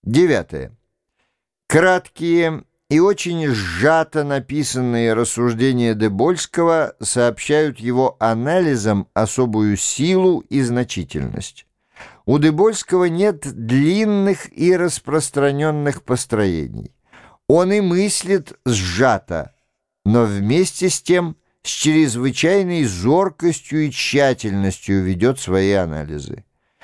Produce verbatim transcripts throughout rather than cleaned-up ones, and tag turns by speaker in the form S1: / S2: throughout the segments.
S1: Девятое. Краткие и очень сжато написанные рассуждения Дебольского сообщают его анализам особую силу и значительность. У Дебольского нет длинных и распространенных построений. Он и мыслит сжато, но вместе с тем с чрезвычайной зоркостью и тщательностью ведет свои анализы.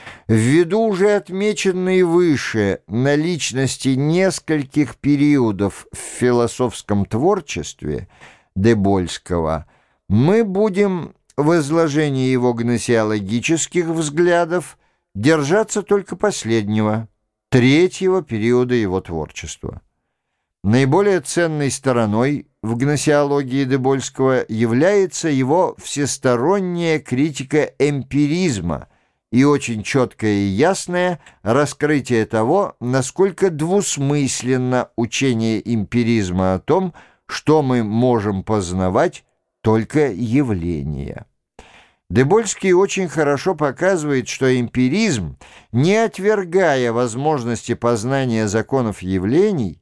S1: Ввиду уже отмеченной выше наличности нескольких периодов в философском творчестве Дебольского, мы будем в изложении его гносеологических взглядов держаться только последнего, третьего периода его творчества. Наиболее ценной стороной в гносеологии Дебольского является его всесторонняя критика эмпиризма и очень четкое и ясное раскрытие того, насколько двусмысленно учение эмпиризма о том, что мы можем познавать только явления. Дебольский очень хорошо показывает, что эмпиризм, не отвергая возможности познания законов явлений,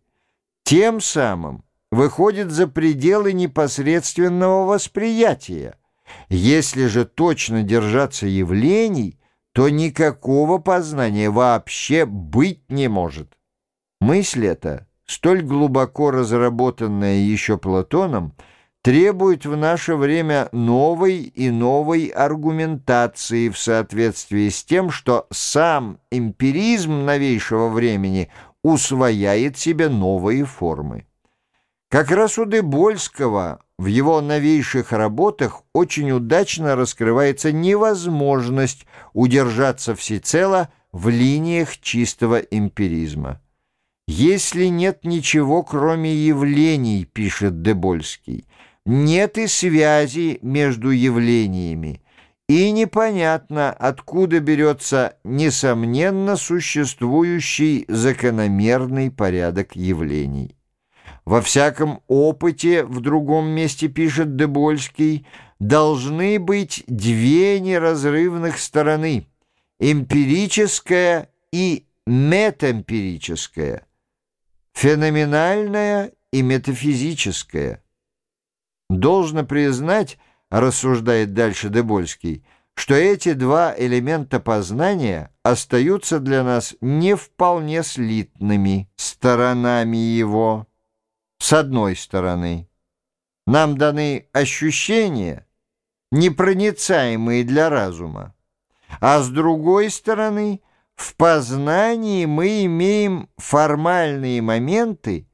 S1: тем самым выходит за пределы непосредственного восприятия. Если же точно держаться явлений, то никакого познания вообще быть не может. Мысль эта, столь глубоко разработанная еще Платоном, требует в наше время новой и новой аргументации в соответствии с тем, что сам эмпиризм новейшего времени усвояет себе новые формы. Как раз у Дебольского в его новейших работах очень удачно раскрывается невозможность удержаться всецело в линиях чистого эмпиризма. «Если нет ничего, кроме явлений, — пишет Дебольский, — нет и связи между явлениями, и непонятно, откуда берется несомненно существующий закономерный порядок явлений. Во всяком опыте, в другом месте пишет Дебольский, должны быть две неразрывных стороны — эмпирическая и метаэмпирическая, феноменальная и метафизическая. Должно признать, рассуждает дальше Дебольский, что эти два элемента познания остаются для нас не вполне слитными сторонами его. С одной стороны, нам даны ощущения, непроницаемые для разума, а с другой стороны, в познании мы имеем формальные моменты,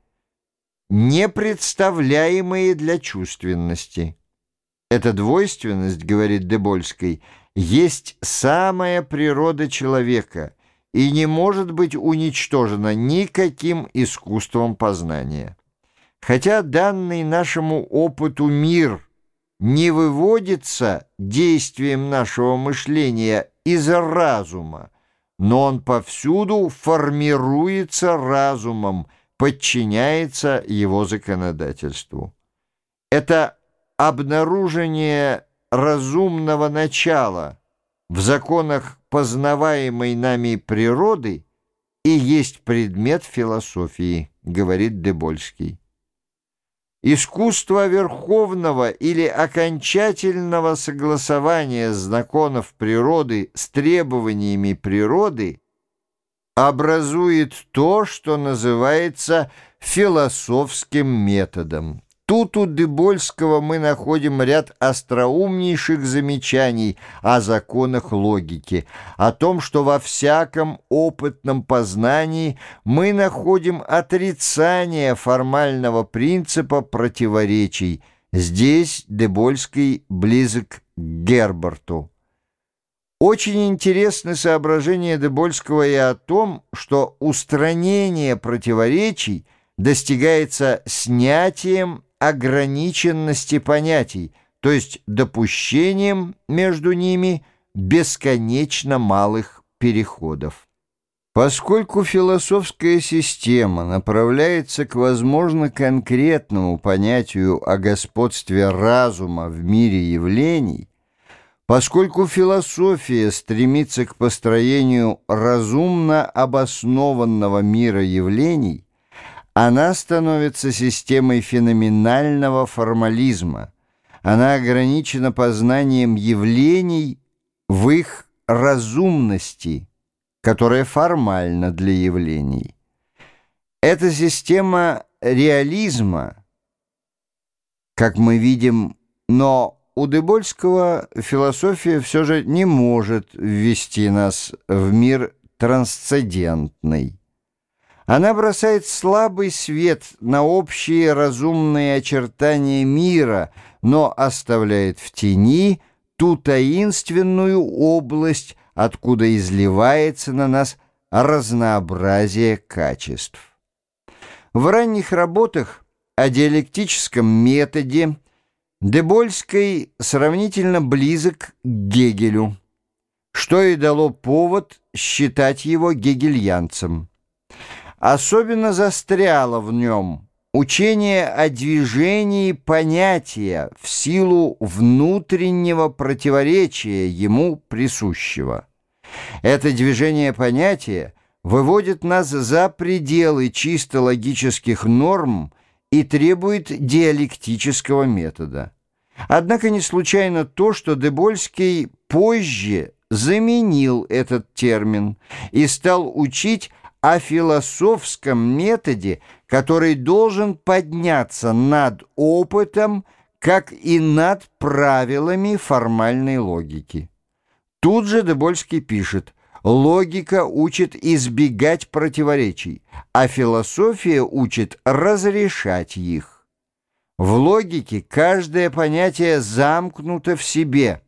S1: непредставляемые для чувственности. Эта двойственность, говорит Дебольский, есть самая природа человека и не может быть уничтожена никаким искусством познания. Хотя данный нашему опыту мир не выводится действием нашего мышления из разума, но он повсюду формируется разумом, подчиняется его законодательству. Это обнаружение разумного начала в законах познаваемой нами природы и есть предмет философии, говорит Дебольский. Искусство верховного или окончательного согласования законов природы с требованиями природы образует то, что называется философским методом. Тут у Дебольского мы находим ряд остроумнейших замечаний о законах логики, о том, что во всяком опытном познании мы находим отрицание формального принципа противоречий. Здесь Дебольский близок к Гербарту. Очень интересны соображения Дебольского и о том, что устранение противоречий достигается снятием ограниченности понятий, то есть допущением между ними бесконечно малых переходов. Поскольку философская система направляется к возможно конкретному понятию о господстве разума в мире явлений, Поскольку философия стремится к построению разумно обоснованного мира явлений, она становится системой феноменального формализма. Она ограничена познанием явлений в их разумности, которая формальна для явлений. Эта система реализма, как мы видим, но у Дебольского философия все же не может ввести нас в мир трансцендентный. Она бросает слабый свет на общие разумные очертания мира, но оставляет в тени ту таинственную область, откуда изливается на нас разнообразие качеств. В ранних работах о диалектическом методе Дебольский сравнительно близок к Гегелю, что и дало повод считать его гегельянцем. Особенно застряло в нем учение о движении понятия в силу внутреннего противоречия ему присущего. Это движение понятия выводит нас за пределы чисто логических норм и требует диалектического метода. Однако не случайно то, что Дебольский позже заменил этот термин и стал учить о философском методе, который должен подняться над опытом, как и над правилами формальной логики. Тут же Дебольский пишет: «Логика учит избегать противоречий, а философия учит разрешать их. В логике каждое понятие замкнуто в себе,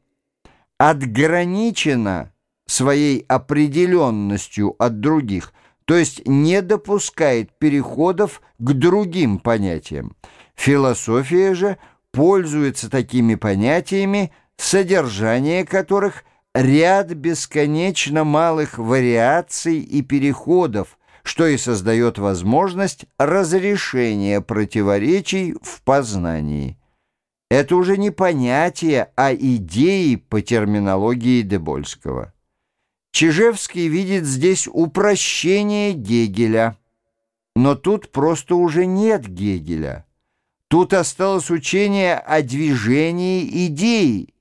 S1: отграничено своей определенностью от других, то есть не допускает переходов к другим понятиям. Философия же пользуется такими понятиями, содержание которых – ряд бесконечно малых вариаций и переходов, что и создает возможность разрешения противоречий в познании. Это уже не понятие, а идеи по терминологии Дебольского. Чижевский видит здесь упрощение Гегеля, но тут просто уже нет Гегеля. Тут осталось учение о движении идеи,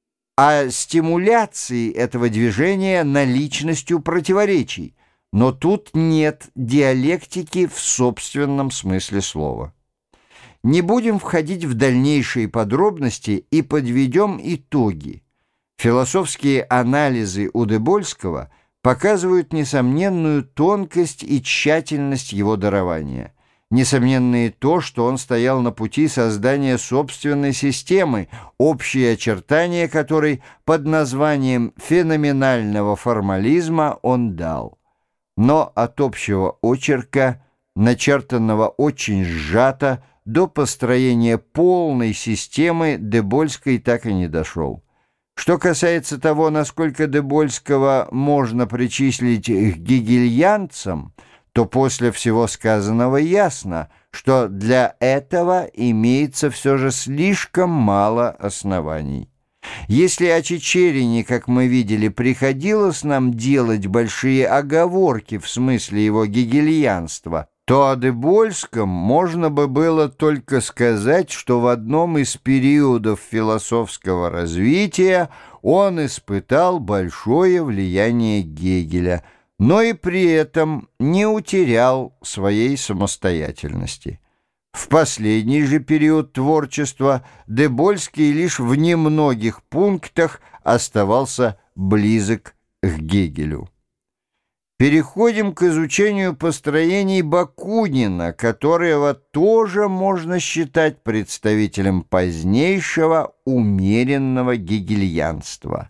S1: о стимуляции этого движения наличностью противоречий, но тут нет диалектики в собственном смысле слова. Не будем входить в дальнейшие подробности и подведем итоги. Философские анализы у Дебольского показывают несомненную тонкость и тщательность его дарования. Несомненно и то, что он стоял на пути создания собственной системы, общие очертания которой под названием феноменального формализма он дал. Но от общего очерка, начертанного очень сжато, до построения полной системы Дебольский так и не дошел. Что касается того, насколько Дебольского можно причислить к гегельянцам, то после всего сказанного ясно, что для этого имеется все же слишком мало оснований. Если о Чичерине, как мы видели, приходилось нам делать большие оговорки в смысле его гегельянства, то о Дебольском можно бы было только сказать, что в одном из периодов философского развития он испытал большое влияние Гегеля, но и при этом не утерял своей самостоятельности. В последний же период творчества Дебольский лишь в немногих пунктах оставался близок к Гегелю. Переходим к изучению построений Бакунина, которого тоже можно считать представителем позднейшего умеренного гегельянства.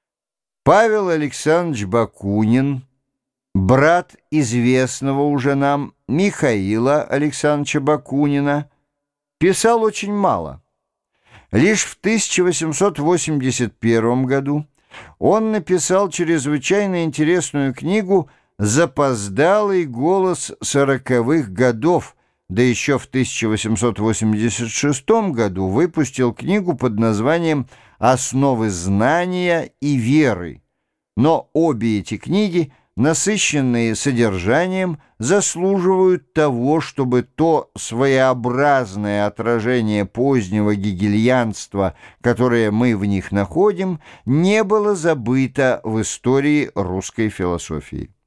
S1: Павел Александрович Бакунин, брат известного уже нам Михаила Александровича Бакунина, писал очень мало. Лишь в тысяча восемьсот восемьдесят первом году он написал чрезвычайно интересную книгу «Запоздалый голос сороковых годов», да еще в тысяча восемьсот восемьдесят шестом году выпустил книгу под названием «Основы знания и веры». Но обе эти книги, насыщенные содержанием, заслуживают того, чтобы то своеобразное отражение позднего гегельянства, которое мы в них находим, не было забыто в истории русской философии.